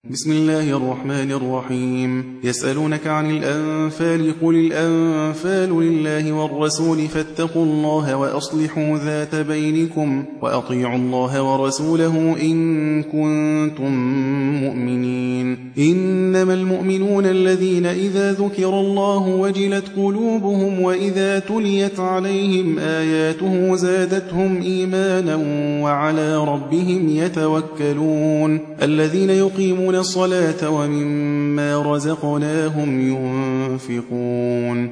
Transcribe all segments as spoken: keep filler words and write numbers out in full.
بسم الله الرحمن الرحيم. يسألونك عن الأنفال قل الأنفال لله والرسول فاتقوا الله وأصلحوا ذات بينكم وأطيعوا الله ورسوله إن كنتم مؤمنين. إنما المؤمنون الذين إذا ذكر الله وجلت قلوبهم وإذا تليت عليهم آياته زادتهم إيمانا وعلى ربهم يتوكلون. الذين يقيمون الصلاة ومما رزقناهم ينفقون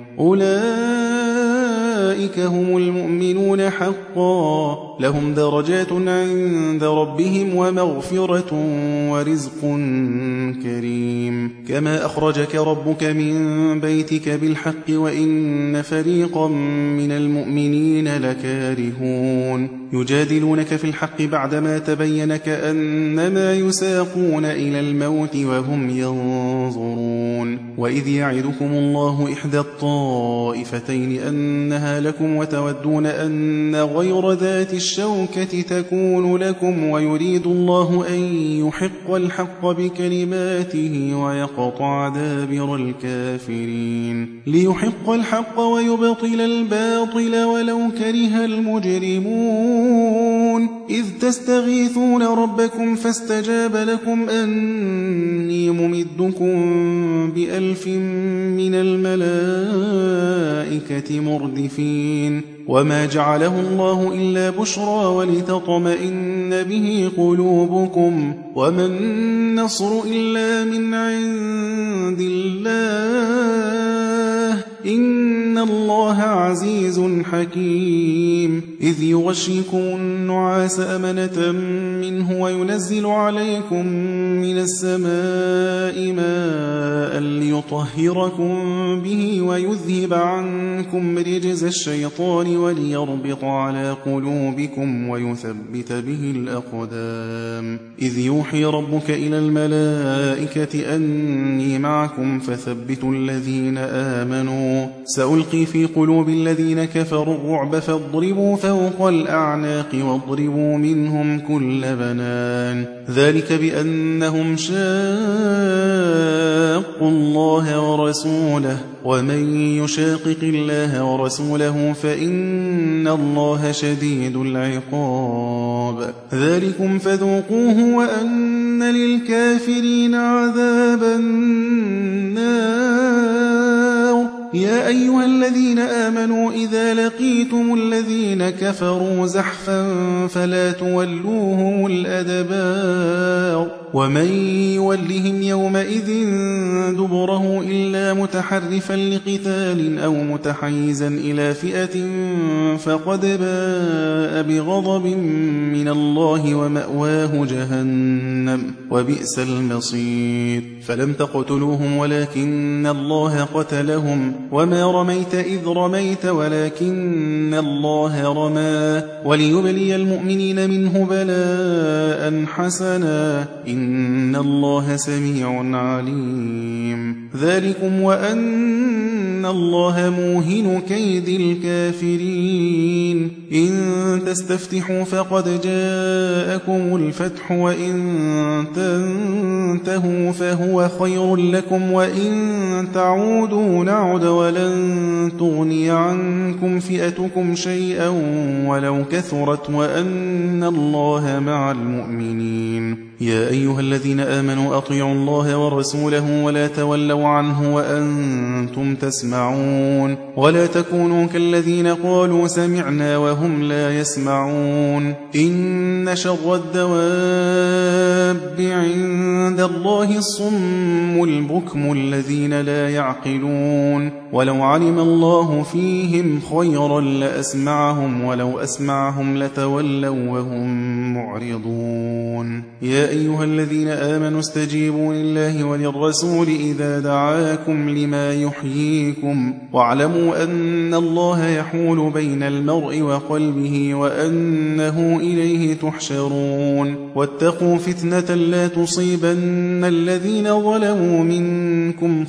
أولئك هم المؤمنون حقا لهم درجات عند ربهم ومغفرة ورزق كريم. كما أخرجك ربك من بيتك بالحق وإن فريقا من المؤمنين لكارهون يجادلونك في الحق بعدما تبين كأنما يساقون إلى الموت وهم ينظرون. وإذ يعدكم الله إحدى الطائفتين أنها لكم وتودون أن غير ذات الشوكة تكون لكم ويريد الله أن يحق الحق بكلماته ويقطع دابر الكافرين ليحق الحق ويبطل الباطل ولو كره المجرمون. إذ تستغيثون ربكم فاستجاب لكم أني ممدكم بألف من الملائكة مردفين. وما جعله الله إلا بشرى ولتطمئن به قلوبكم وما النصر إلا من عند الله إن الله عزيز حكيم. إذ يغشيكم النعاس أمنة منه وينزل عليكم من السماء ماء ليطهركم به ويذهب عنكم رجز الشيطان وليربط على قلوبكم ويثبت به الأقدام. إذ يوحي ربك إلى الملائكة أني معكم فثبتوا الذين آمنوا سألقي في قلوب الذين كفروا الرعب فاضربوا فوق الأعناق واضربوا منهم كل بنان. ذلك بأنهم شاقوا الله ورسوله ومن يشاقق الله ورسوله فإن الله شديد العقاب. ذلكم فذوقوه وأن للكافرين عذاب النار. يا أيها الذين آمنوا إذا لقيتم الذين كفروا زحفا فلا تولوهم الأدبار ومن يولهم يومئذ دبره إلا متحرفا لقتال أو متحيزا إلى فئة فقد باء بغضب من الله ومأواه جهنم وبئس المصير. فلم تقتلوهم ولكن الله قتلهم وما رميت إذ رميت ولكن الله رمى وليبلي المؤمنين منه بلاء حسنا إن الله سميع عليم. ذلكم وأن الله موهن كيد الكافرين. إن تستفتحوا فقد جاءكم الفتح وإن تنتهوا فهو خير لكم وإن تعودوا نعد ولن تغني عنكم فئتكم شيئا ولو كثرت وأن الله مع المؤمنين. يا أيها الذين آمنوا أطيعوا الله ورسوله ولا تولوا عنه وأنتم تسمعون ولا تكونوا كالذين قالوا سمعنا وهم لا يسمعون. إن شر الدواب عند الله الصم البكم الذين لا يعقلون. ولو علم الله فيهم خيرا لأسمعهم ولو أسمعهم لتولوا وهم معرضون. يا أيها الذين آمنوا استجيبوا لله وللرسول إذا دعاكم لما يحييكم واعلموا أن الله يحول بين المرء وقلبه وأنه إليه تحشرون. واتقوا فتنة لا تصيبن الذين ظلموا منكم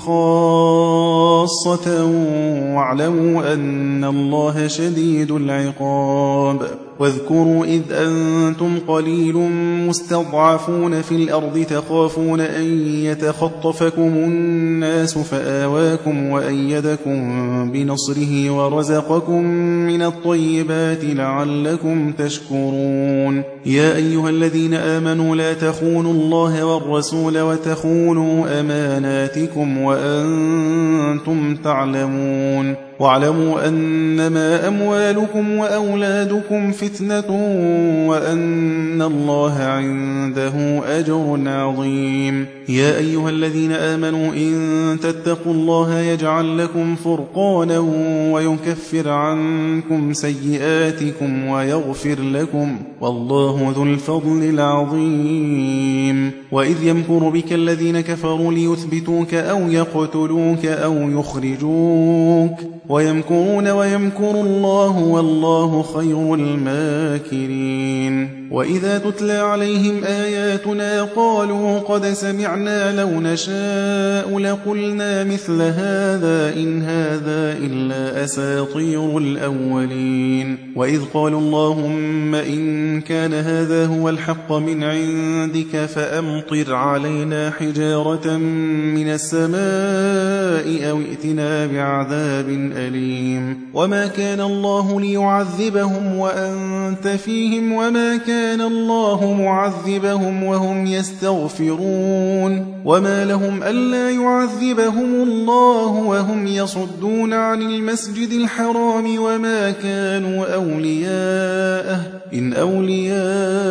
خاصة واعلموا أن الله شديد العقاب. واذكروا إذ أنتم قليل مستضعفون في الأرض تخافون أن يتخطفكم الناس فآواكم وأيدكم بنصره ورزقكم من الطيبات لعلكم تشكرون. يا أيها الذين آمنوا لا تخونوا الله والرسول وتخونوا أماناتكم وأنتم تعلمون. واعلموا أنما أموالكم وأولادكم فتنة وأن الله عنده أجر عظيم. يا أيها الذين آمنوا إن تتقوا الله يجعل لكم فرقانا ويكفر عنكم سيئاتكم ويغفر لكم والله ذو الفضل العظيم. وإذ يمكر بك الذين كفروا ليثبتوك أو يقتلوك أو يخرجوك ويمكرون ويمكر الله والله خير الماكرين. وإذا تتلى عليهم آياتنا قالوا قد سمعنا لو نشاء لقلنا مثل هذا إن هذا إلا أساطير الأولين. وإذ قالوا اللهم إن كان هذا هو الحق من عندك فأمطر علينا حجارة من السماء أو ائتنا بعذاب أليم. وما كان الله ليعذبهم وأنت فيهم وما كان كان الله معذبهم وهم يستغفرون. وما لهم ألا يعذبهم الله وهم يصدون عن المسجد الحرام وما كانوا أولياءه إن أولياؤه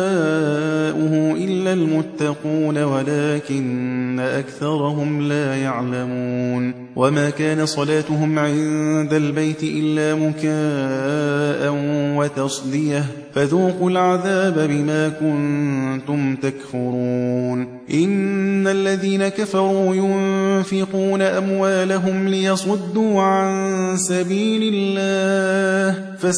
إلا المتقون ولكن أكثرهم لا يعلمون. وما كان صلاتهم عند البيت إلا مكاء وتصدية فذوقوا العذاب بما كنتم تكفرون. إن الذين كفروا ينفقون أموالهم ليصدوا عن سبيل الله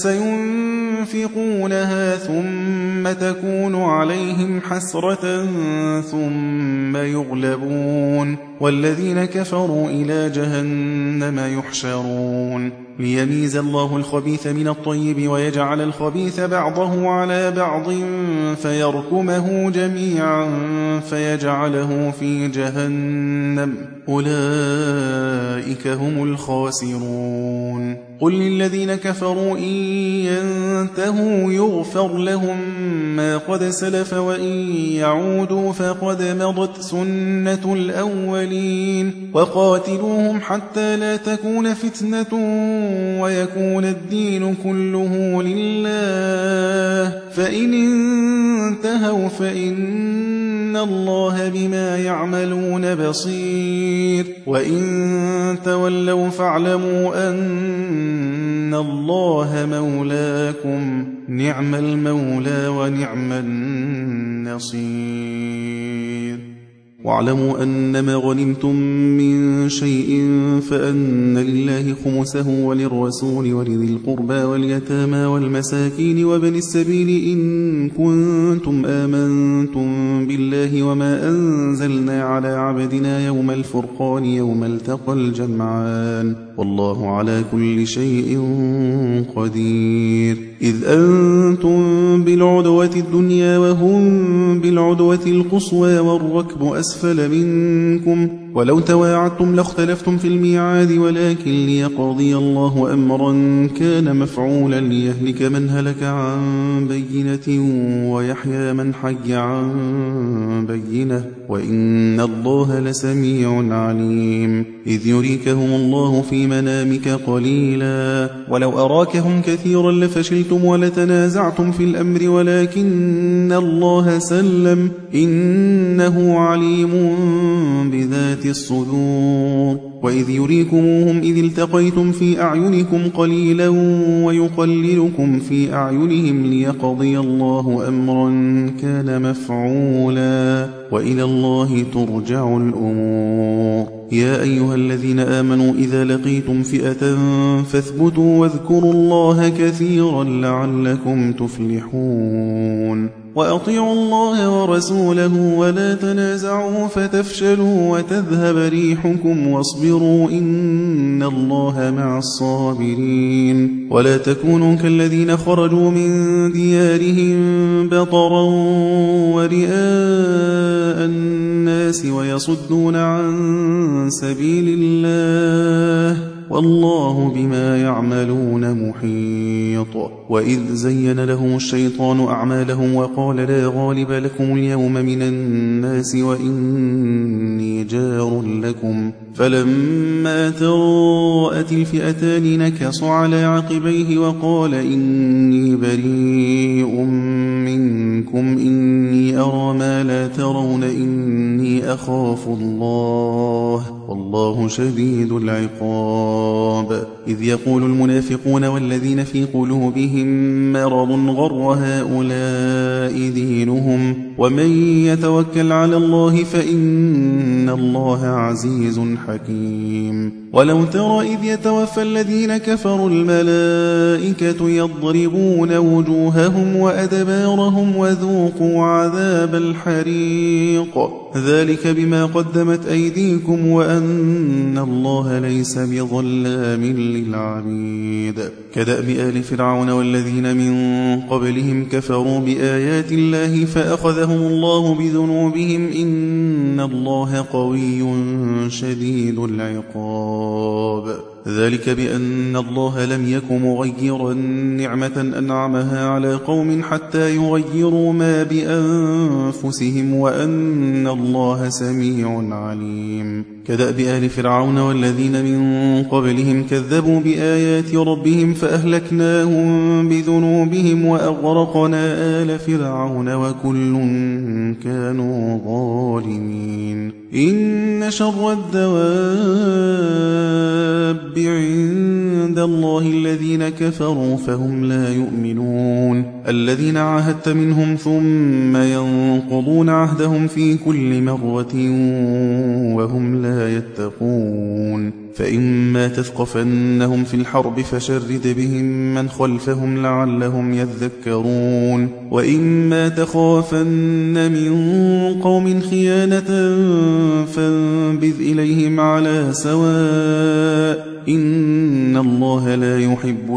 فسينفقونها ثم تكون عليهم حسرة ثم يغلبون والذين كفروا إلى جهنم يحشرون. ليميز الله الخبيث من الطيب ويجعل الخبيث بعضه على بعض فيركمه جميعا فيجعله في جهنم أولئك هم الخاسرون. قل للذين كفروا إن ينتهوا يغفر لهم ما قد سلف وإن يعودوا فقد مضت سنة الأولين. وقاتلوهم حتى لا تكون فتنة ويكون الدين كله لله فإن انتهوا فإن الله بما يعملون بصير. وإن تولوا فاعلموا أن الله مولاكم نعم المولى ونعم النصير. واعلموا أنما غنمتم من شيء فأن لله خمسه وللرسول ولذي القربى واليتامى والمساكين وابن السبيل إن كنتم آمنتم بالله وما أنزلنا على عبدنا يوم الفرقان يوم التقى الجمعان والله على كل شيء قدير. إذ أنتم بالعدوة الدنيا وهم بالعدوة القصوى والركب أسفل منكم ولو تواعدتم لاختلفتم في الميعاد ولكن ليقضي الله أمرا كان مفعولا ليهلك من هلك عن بينة ويحيى من حي عن بينة وإن الله لسميع عليم. إذ يريكهم الله في منامك قليلا ولو أراكهم كثيرا لفشلتم ولتنازعتم في الأمر ولكن الله سلم إنه عليم بذات الصدور. وإذ يريكموهم إذ التقيتم في أعينكم قليلا ويقللكم في أعينهم ليقضي الله أمرا كان مفعولا وإلى الله ترجع الأمور. يا أيها الذين آمنوا إذا لقيتم فئة فاثبتوا واذكروا الله كثيرا لعلكم تفلحون. وأطيعوا الله ورسوله ولا تنازعوا فتفشلوا وتذهب ريحكم واصبروا إن الله مع الصابرين ولا تكونوا كالذين خرجوا من ديارهم بطرا ورئاء الناس ويصدون عن سبيل الله والله بما يعملون محيط. وإذ زين لهم الشيطان أعمالهم وقال لا غالب لكم اليوم من الناس وإني جار لكم فلما تراءت الفئتان نكص على عقبيه وقال إني بريء منكم إني أرى ما لا ترون إني أخاف الله والله شديد العقاب. إذ يقول المنافقون والذين في قلوبهم مرض غر هؤلاء دينهم ومن يتوكل على الله فإن الله عزيز حكيم. ولو ترى إذ يتوفى الذين كفروا الملائكة يضربون وجوههم وأدبارهم وذوقوا عذاب الحريق ذلك بما قدمت أيديكم وأن الله ليس بظلام للعبيد. كدأب آل فرعون والذين من قبلهم كفروا بآيات الله فأخذهم الله بذنوبهم إن الله قوي شديد العقاب. ذلك بأن الله لم يك مغيرا نعمة أنعمها على قوم حتى يغيروا ما بأنفسهم وأن الله سميع عليم. كدأب آل فرعون والذين من قبلهم كذبوا بآيات ربهم فأهلكناهم بذنوبهم وأغرقنا آل فرعون وكل كانوا ظالمين. إن شر الدواب عند الله الذين كفروا فهم لا يؤمنون الذين عاهدت منهم ثم ينقضون عهدهم في كل مرة وهم لا يتقون. فإما تثقفنهم في الحرب فشرد بهم من خلفهم لعلهم يذكرون وإما تخافن من قوم خيانة فانبذ إليهم على سواء إن الله لا يحب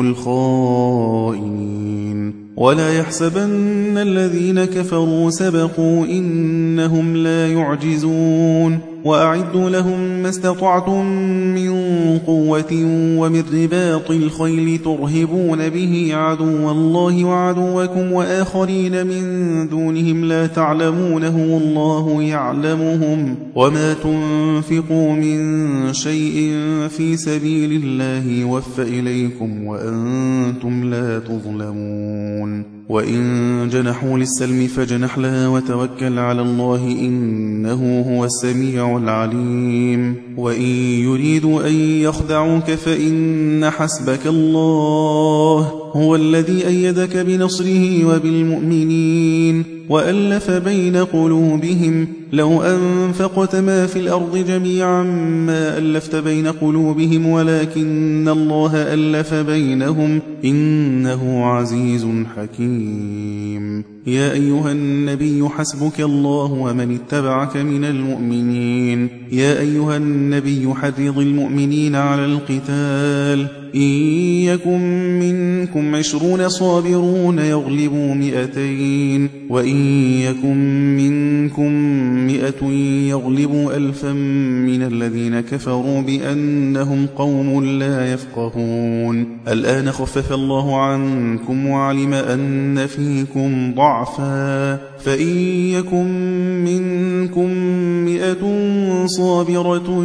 الخائنين. ولا يحسبن الذين كفروا سبقوا إنهم لا يعجزون وأعدوا لهم ما استطعتم من قوة ومن رباط الخيل ترهبون به عدو الله وعدوكم وآخرين من دونهم لا تعلمونهم الله يعلمهم وما تنفقوا من شيء في سبيل الله يوفى إليكم وأنتم لا تظلمون. وإن جنحوا للسلم فجنح لها وتوكل على الله إنه هو السميع العليم. وإن يريدوا أن يخدعوك فإن حسبك الله هو الذي أيدك بنصره وبالمؤمنين وألف بين قلوبهم لو أنفقت ما في الأرض جميعا ما ألفت بين قلوبهم ولكن الله ألف بينهم إنه عزيز حكيم. يا أيها النبي حسبك الله ومن اتبعك من المؤمنين. يا أيها النبي حرض المؤمنين على القتال إن يكن منكم عشرون صابرون يغلبوا مئتين وإن يكن منكم مئة يغلبوا ألفا من الذين كفروا بأنهم قوم لا يفقهون. الآن خفف الله عنكم وعلم أن فيكم ضعفا فإن يكن منكم مئة صابرة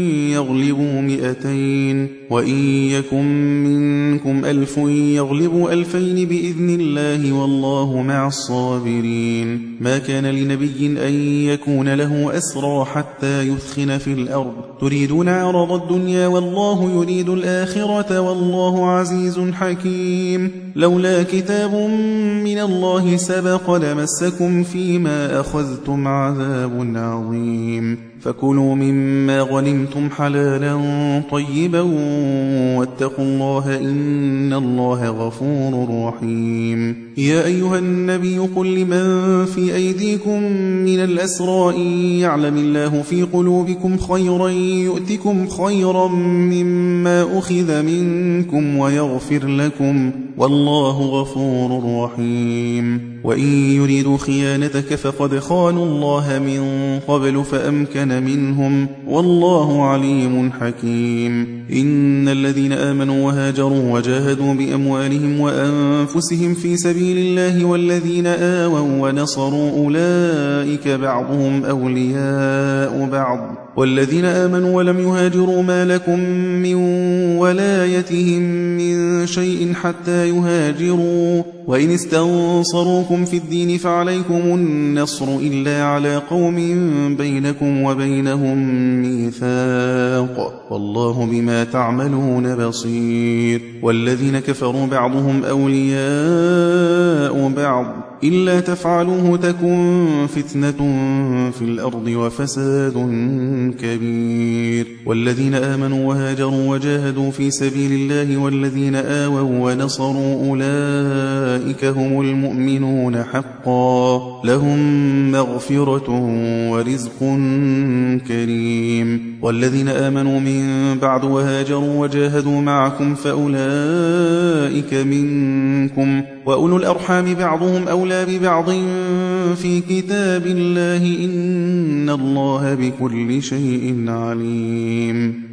يغلبوا مئتين وإن يكن منكم ألف يغلبوا ألفين بإذن الله والله مع الصابرين. ما كان لنبي أن يكون له أسرى حتى يثخن في الأرض تريدون عرض الدنيا والله يريد الآخرة والله عزيز حكيم. لولا كتاب من الله سبق لمسكم فيما أخذتم عذاب عظيم. فكلوا مما غنمتم حلالا طيبا واتقوا الله إن الله غفور رحيم. يا أيها النبي قل لمن في أيديكم من الأسرى إن يعلم الله في قلوبكم خيرا يؤتكم خيرا مما أخذ منكم ويغفر لكم والله غفور رحيم وإن يريدوا خيانتك فقد خانوا الله من قبل فأمكن منهم والله عليم حكيم إن الذين آمنوا وهاجروا وجاهدوا بأموالهم وأنفسهم في سبيل الله والذين آووا ونصروا أولئك بعضهم أولياء بعض والذين آمنوا ولم يهاجروا ما لكم من ولايتهم من شيء حتى يهاجروا وإن استنصروكم في الدين فعليكم النصر إلا على قوم بينكم وبينهم ميثاق والله بما تعملون بصير والذين كفروا بعضهم أولياء بعض إلا تفعلوه تكن فتنة في الأرض وفساد كبير والذين آمنوا وهاجروا وجاهدوا في سبيل الله والذين آووا ونصروا أولئك هم المؤمنون حقا لهم مغفرة ورزق كريم والذين آمنوا من بعد وهاجروا وجاهدوا معكم فأولئك منكم وأولو الأرحام بعضهم أولى ببعض في كتاب الله إن الله بكل شيء عليم